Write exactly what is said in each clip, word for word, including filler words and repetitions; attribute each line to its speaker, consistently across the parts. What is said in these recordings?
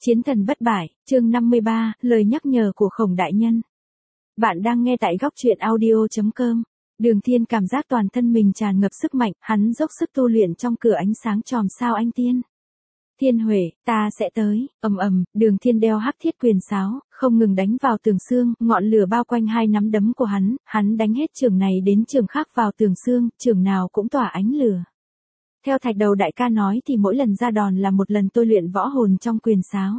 Speaker 1: Chiến thần bất bại, chương năm mươi ba, lời nhắc nhở của Khổng đại nhân. Bạn đang nghe tại góc truyện audio chấm com. Đường Thiên cảm giác toàn thân mình tràn ngập sức mạnh, hắn dốc sức tu luyện trong cửa ánh sáng chòm sao anh tiên. Thiên Huệ, ta sẽ tới, ầm ầm, Đường Thiên đeo hắc thiết quyền sáo, không ngừng đánh vào tường xương, ngọn lửa bao quanh hai nắm đấm của hắn, hắn đánh hết trường này đến trường khác vào tường xương, trường nào cũng tỏa ánh lửa. Theo Thạch Đầu đại ca nói thì mỗi lần ra đòn là một lần tôi luyện võ hồn trong quyền sáo.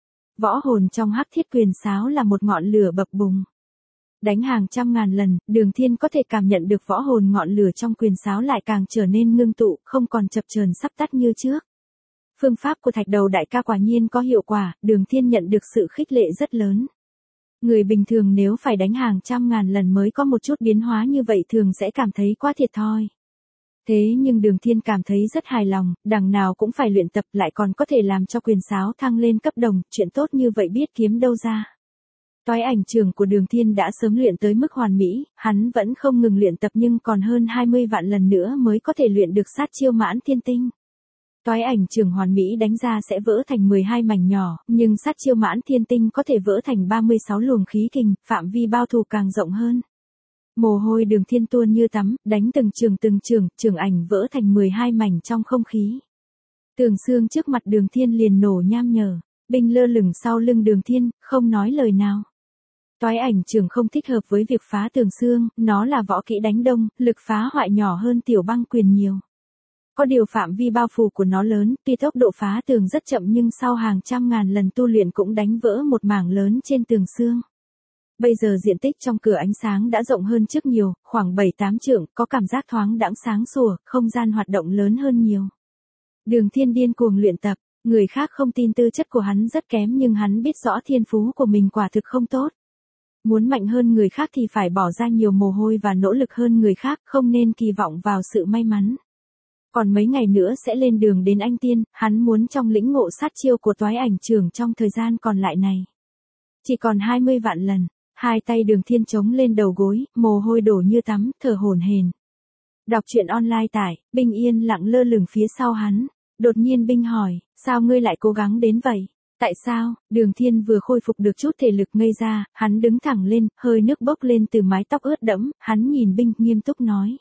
Speaker 1: Võ hồn trong hắc thiết quyền sáo là một ngọn lửa bập bùng. Đánh hàng trăm ngàn lần, Đường Thiên có thể cảm nhận được võ hồn ngọn lửa trong quyền sáo lại càng trở nên ngưng tụ, không còn chập chờn sắp tắt như trước. Phương pháp của Thạch Đầu đại ca quả nhiên có hiệu quả, Đường Thiên nhận được sự khích lệ rất lớn. Người bình thường nếu phải đánh hàng trăm ngàn lần mới có một chút biến hóa như vậy thường sẽ cảm thấy quá thiệt thòi. Thế nhưng Đường Thiên cảm thấy rất hài lòng, đằng nào cũng phải luyện tập lại còn có thể làm cho quyền sáo thăng lên cấp đồng, chuyện tốt như vậy biết kiếm đâu ra. Toái ảnh trường của Đường Thiên đã sớm luyện tới mức hoàn mỹ, hắn vẫn không ngừng luyện tập nhưng còn hơn hai mươi vạn lần nữa mới có thể luyện được sát chiêu mãn thiên tinh. Toái ảnh trường hoàn mỹ đánh ra sẽ vỡ thành mười hai mảnh nhỏ, nhưng sát chiêu mãn thiên tinh có thể vỡ thành ba mươi sáu luồng khí kình, phạm vi bao trùm càng rộng hơn. Mồ hôi Đường Thiên tuôn như tắm, đánh từng trường từng trường, trường ảnh vỡ thành mười hai mảnh trong không khí. Tường xương trước mặt Đường Thiên liền nổ nham nhở, binh lơ lửng sau lưng Đường Thiên, không nói lời nào. Toái ảnh trường không thích hợp với việc phá tường xương, nó là võ kỹ đánh đông, lực phá hoại nhỏ hơn tiểu băng quyền nhiều. Có điều phạm vi bao phủ của nó lớn, tuy tốc độ phá tường rất chậm nhưng sau hàng trăm ngàn lần tu luyện cũng đánh vỡ một mảng lớn trên tường xương. Bây giờ diện tích trong cửa ánh sáng đã rộng hơn trước nhiều, khoảng bảy tám trượng, có cảm giác thoáng đãng sáng sủa, không gian hoạt động lớn hơn nhiều. Đường Thiên điên cuồng luyện tập, người khác không tin tư chất của hắn rất kém nhưng hắn biết rõ thiên phú của mình quả thực không tốt. Muốn mạnh hơn người khác thì phải bỏ ra nhiều mồ hôi và nỗ lực hơn người khác, không nên kỳ vọng vào sự may mắn. Còn mấy ngày nữa sẽ lên đường đến anh tiên, hắn muốn trong lĩnh ngộ sát chiêu của toái ảnh trường trong thời gian còn lại này. Chỉ còn hai mươi vạn lần. Hai tay Đường Thiên chống lên đầu gối, mồ hôi đổ như tắm, thở hổn hển. Đọc truyện online tải, Binh yên lặng lơ lửng phía sau hắn. Đột nhiên Binh hỏi, sao ngươi lại cố gắng đến vậy? Tại sao? Đường Thiên vừa khôi phục được chút thể lực ngây ra, hắn đứng thẳng lên, hơi nước bốc lên từ mái tóc ướt đẫm, hắn nhìn Binh nghiêm túc nói.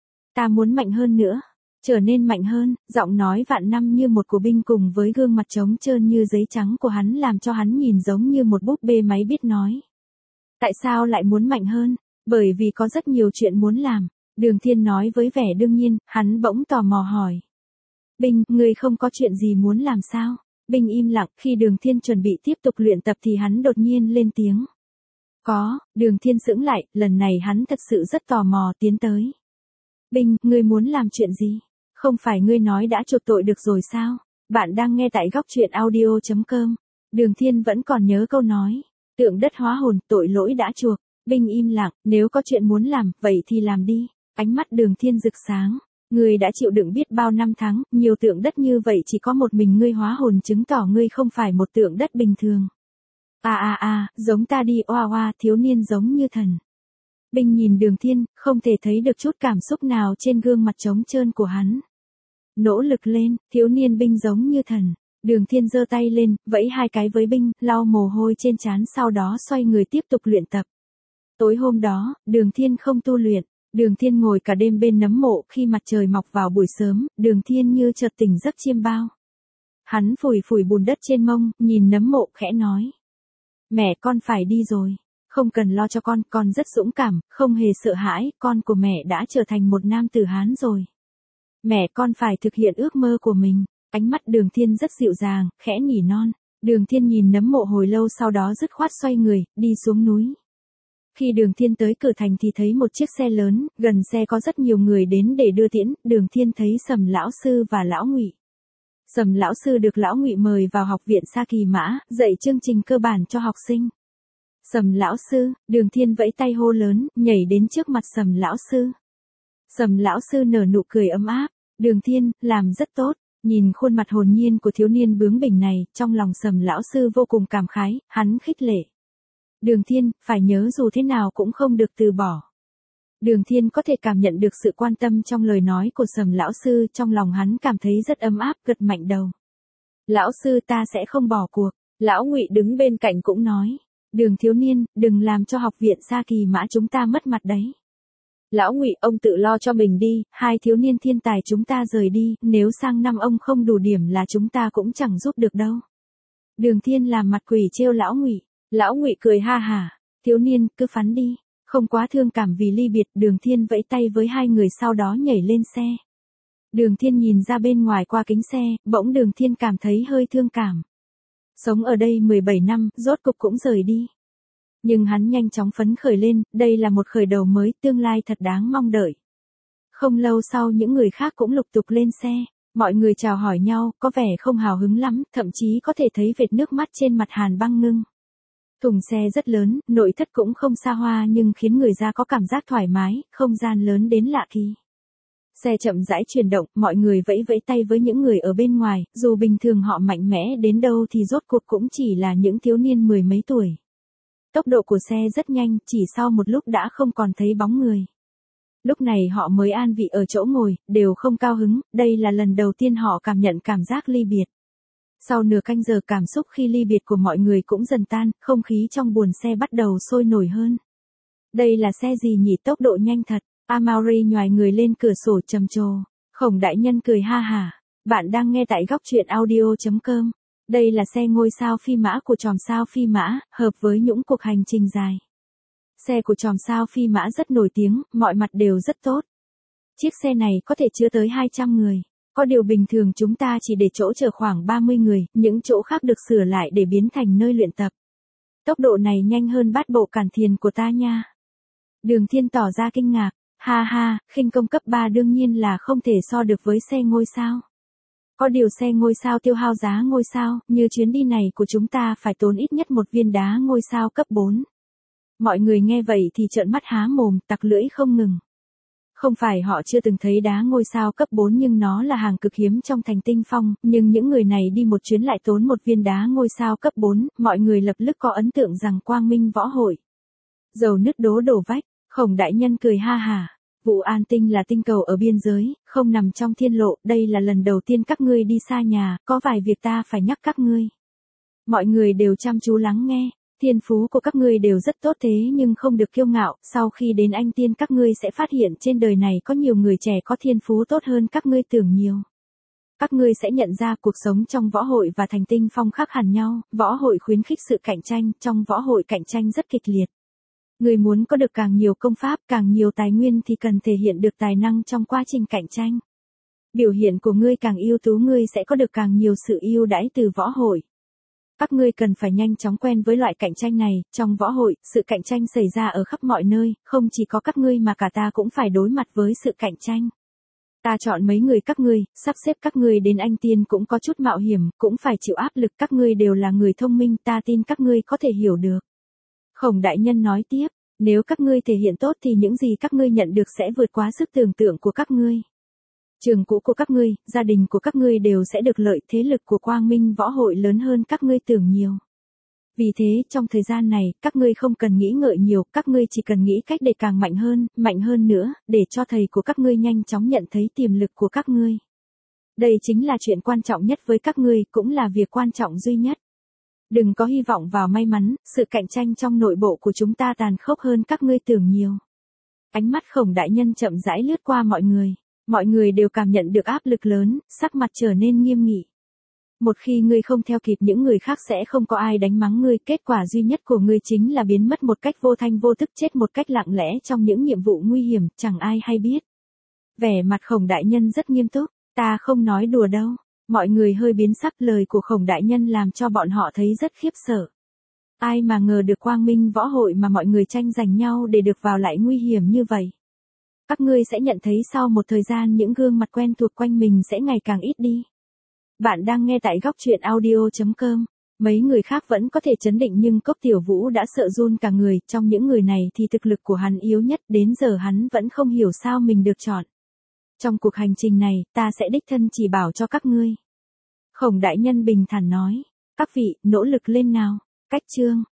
Speaker 1: Ta muốn mạnh hơn nữa, trở nên mạnh hơn, giọng nói vạn năm như một của Binh cùng với gương mặt trống trơn như giấy trắng của hắn làm cho hắn nhìn giống như một búp bê máy biết nói. Tại sao lại muốn mạnh hơn? Bởi vì có rất nhiều chuyện muốn làm. Đường Thiên nói với vẻ đương nhiên, hắn bỗng tò mò hỏi. Binh, ngươi không có chuyện gì muốn làm sao? Binh im lặng, khi Đường Thiên chuẩn bị tiếp tục luyện tập thì hắn đột nhiên lên tiếng. Có, Đường Thiên sững lại, lần này hắn thật sự rất tò mò tiến tới. Binh, ngươi muốn làm chuyện gì? Không phải ngươi nói đã chuộc tội được rồi sao? Bạn đang nghe tại góc truyện audio chấm com. Đường Thiên vẫn còn nhớ câu nói. Tượng đất hóa hồn, tội lỗi đã chuộc. Binh im lặng, nếu có chuyện muốn làm, vậy thì làm đi. Ánh mắt Đường Thiên rực sáng. Ngươi đã chịu đựng biết bao năm tháng, nhiều tượng đất như vậy chỉ có một mình ngươi hóa hồn chứng tỏ ngươi không phải một tượng đất bình thường. À à à, giống ta đi oa oa, thiếu niên giống như thần. Binh nhìn Đường Thiên, không thể thấy được chút cảm xúc nào trên gương mặt trống trơn của hắn. Nỗ lực lên, thiếu niên Binh giống như thần. Đường Thiên giơ tay lên, vẫy hai cái với Binh, lau mồ hôi trên trán sau đó xoay người tiếp tục luyện tập. Tối hôm đó, Đường Thiên không tu luyện. Đường Thiên ngồi cả đêm bên nấm mộ, khi mặt trời mọc vào buổi sớm, Đường Thiên như chợt tỉnh giấc chiêm bao. Hắn phủi phủi bùn đất trên mông, nhìn nấm mộ khẽ nói. Mẹ con phải đi rồi. Không cần lo cho con, con rất dũng cảm, không hề sợ hãi, con của mẹ đã trở thành một nam tử Hán rồi. Mẹ con phải thực hiện ước mơ của mình. Ánh mắt Đường Thiên rất dịu dàng, khẽ nỉ non. Đường Thiên nhìn nấm mộ hồi lâu sau đó dứt khoát xoay người, đi xuống núi. Khi Đường Thiên tới cửa thành thì thấy một chiếc xe lớn, gần xe có rất nhiều người đến để đưa tiễn, Đường Thiên thấy Sầm lão sư và lão Ngụy. Sầm lão sư được lão Ngụy mời vào học viện Sa Kỳ Mã, dạy chương trình cơ bản cho học sinh. Sầm lão sư, Đường Thiên vẫy tay hô lớn, nhảy đến trước mặt Sầm lão sư. Sầm lão sư nở nụ cười ấm áp, Đường Thiên, làm rất tốt. Nhìn khuôn mặt hồn nhiên của thiếu niên bướng bỉnh này, trong lòng Sầm lão sư vô cùng cảm khái, hắn khích lệ. Đường Thiên, phải nhớ dù thế nào cũng không được từ bỏ. Đường Thiên có thể cảm nhận được sự quan tâm trong lời nói của Sầm lão sư, trong lòng hắn cảm thấy rất ấm áp, gật mạnh đầu. Lão sư ta sẽ không bỏ cuộc. Lão Ngụy đứng bên cạnh cũng nói, Đường thiếu niên, đừng làm cho học viện Sa Kỳ Mã chúng ta mất mặt đấy. Lão Ngụy, ông tự lo cho mình đi, hai thiếu niên thiên tài chúng ta rời đi, nếu sang năm ông không đủ điểm là chúng ta cũng chẳng giúp được đâu. Đường Thiên làm mặt quỷ trêu Lão Ngụy. Lão Ngụy cười ha hả, thiếu niên, cứ phắn đi, không quá thương cảm vì ly biệt. Đường Thiên vẫy tay với hai người sau đó nhảy lên xe. Đường Thiên nhìn ra bên ngoài qua kính xe, bỗng Đường Thiên cảm thấy hơi thương cảm. Sống ở đây mười bảy năm, rốt cục cũng rời đi. Nhưng hắn nhanh chóng phấn khởi lên, đây là một khởi đầu mới, tương lai thật đáng mong đợi. Không lâu sau những người khác cũng lục tục lên xe, mọi người chào hỏi nhau, có vẻ không hào hứng lắm, thậm chí có thể thấy vệt nước mắt trên mặt Hàn Băng Ngưng. Thùng xe rất lớn, nội thất cũng không xa hoa nhưng khiến người ra có cảm giác thoải mái, không gian lớn đến lạ kỳ. Xe chậm rãi chuyển động, mọi người vẫy vẫy tay với những người ở bên ngoài, dù bình thường họ mạnh mẽ đến đâu thì rốt cuộc cũng chỉ là những thiếu niên mười mấy tuổi. Tốc độ của xe rất nhanh, chỉ sau một lúc đã không còn thấy bóng người. Lúc này họ mới an vị ở chỗ ngồi, đều không cao hứng, đây là lần đầu tiên họ cảm nhận cảm giác ly biệt. Sau nửa canh giờ cảm xúc khi ly biệt của mọi người cũng dần tan, không khí trong buồng xe bắt đầu sôi nổi hơn. Đây là xe gì nhỉ, tốc độ nhanh thật. Amaury nhoài người lên cửa sổ trầm trồ. Khổng đại nhân cười ha hả. Bạn đang nghe tại góc truyện audio chấm com. Đây là xe ngôi sao phi mã của chòm sao phi mã, hợp với những cuộc hành trình dài. Xe của chòm sao phi mã rất nổi tiếng, mọi mặt đều rất tốt. Chiếc xe này có thể chứa tới hai trăm người. Có điều bình thường chúng ta chỉ để chỗ chở khoảng ba mươi người, những chỗ khác được sửa lại để biến thành nơi luyện tập. Tốc độ này nhanh hơn bát bộ cản thiền của ta nha. Đường Thiên tỏ ra kinh ngạc. Ha ha, khinh công cấp ba đương nhiên là không thể so được với xe ngôi sao. Có điều xe ngôi sao tiêu hao giá ngôi sao, như chuyến đi này của chúng ta phải tốn ít nhất một viên đá ngôi sao cấp bốn. Mọi người nghe vậy thì trợn mắt há mồm, tặc lưỡi không ngừng. Không phải họ chưa từng thấy đá ngôi sao cấp bốn nhưng nó là hàng cực hiếm trong thành Tinh Phong, nhưng những người này đi một chuyến lại tốn một viên đá ngôi sao cấp bốn, mọi người lập tức có ấn tượng rằng Quang Minh Võ Hội. Dầu nứt đố đổ vách, Khổng đại nhân cười ha hả. Vụ An Tinh là tinh cầu ở biên giới, không nằm trong thiên lộ, đây là lần đầu tiên các ngươi đi xa nhà, có vài việc ta phải nhắc các ngươi. Mọi người đều chăm chú lắng nghe, thiên phú của các ngươi đều rất tốt thế nhưng không được kiêu ngạo, sau khi đến Anh Tiên các ngươi sẽ phát hiện trên đời này có nhiều người trẻ có thiên phú tốt hơn các ngươi tưởng nhiều. Các ngươi sẽ nhận ra cuộc sống trong võ hội và thành Tinh Phong khác hẳn nhau, võ hội khuyến khích sự cạnh tranh, trong võ hội cạnh tranh rất kịch liệt. Người muốn có được càng nhiều công pháp, càng nhiều tài nguyên thì cần thể hiện được tài năng trong quá trình cạnh tranh. Biểu hiện của ngươi càng ưu tú ngươi sẽ có được càng nhiều sự ưu đãi từ võ hội. Các ngươi cần phải nhanh chóng quen với loại cạnh tranh này, trong võ hội, sự cạnh tranh xảy ra ở khắp mọi nơi, không chỉ có các ngươi mà cả ta cũng phải đối mặt với sự cạnh tranh. Ta chọn mấy người các ngươi, sắp xếp các ngươi đến Anh Tiên cũng có chút mạo hiểm, cũng phải chịu áp lực, các ngươi đều là người thông minh, ta tin các ngươi có thể hiểu được. Khổng đại nhân nói tiếp, nếu các ngươi thể hiện tốt thì những gì các ngươi nhận được sẽ vượt quá sức tưởng tượng của các ngươi. Trường cũ của các ngươi, gia đình của các ngươi đều sẽ được lợi, thế lực của Quang Minh Võ Hội lớn hơn các ngươi tưởng nhiều. Vì thế, trong thời gian này, các ngươi không cần nghĩ ngợi nhiều, các ngươi chỉ cần nghĩ cách để càng mạnh hơn, mạnh hơn nữa, để cho thầy của các ngươi nhanh chóng nhận thấy tiềm lực của các ngươi. Đây chính là chuyện quan trọng nhất với các ngươi, cũng là việc quan trọng duy nhất. Đừng có hy vọng vào may mắn, sự cạnh tranh trong nội bộ của chúng ta tàn khốc hơn các ngươi tưởng nhiều. Ánh mắt Khổng đại nhân chậm rãi lướt qua mọi người. Mọi người đều cảm nhận được áp lực lớn, sắc mặt trở nên nghiêm nghị. Một khi ngươi không theo kịp những người khác sẽ không có ai đánh mắng ngươi, kết quả duy nhất của ngươi chính là biến mất một cách vô thanh vô tức, chết một cách lặng lẽ trong những nhiệm vụ nguy hiểm, chẳng ai hay biết. Vẻ mặt Khổng đại nhân rất nghiêm túc, ta không nói đùa đâu. Mọi người hơi biến sắc, lời của Khổng đại nhân làm cho bọn họ thấy rất khiếp sợ. Ai mà ngờ được Quang Minh Võ Hội mà mọi người tranh giành nhau để được vào lại nguy hiểm như vậy. Các ngươi sẽ nhận thấy sau một thời gian những gương mặt quen thuộc quanh mình sẽ ngày càng ít đi. Bạn đang nghe tại góc truyện audio chấm com. Mấy người khác vẫn có thể trấn định nhưng Cốc Tiểu Vũ đã sợ run cả người, trong những người này thì thực lực của hắn yếu nhất, đến giờ hắn vẫn không hiểu sao mình được chọn. Trong cuộc hành trình này, ta sẽ đích thân chỉ bảo cho các ngươi. Khổng đại nhân bình thản nói, các vị, nỗ lực lên nào. Cách chương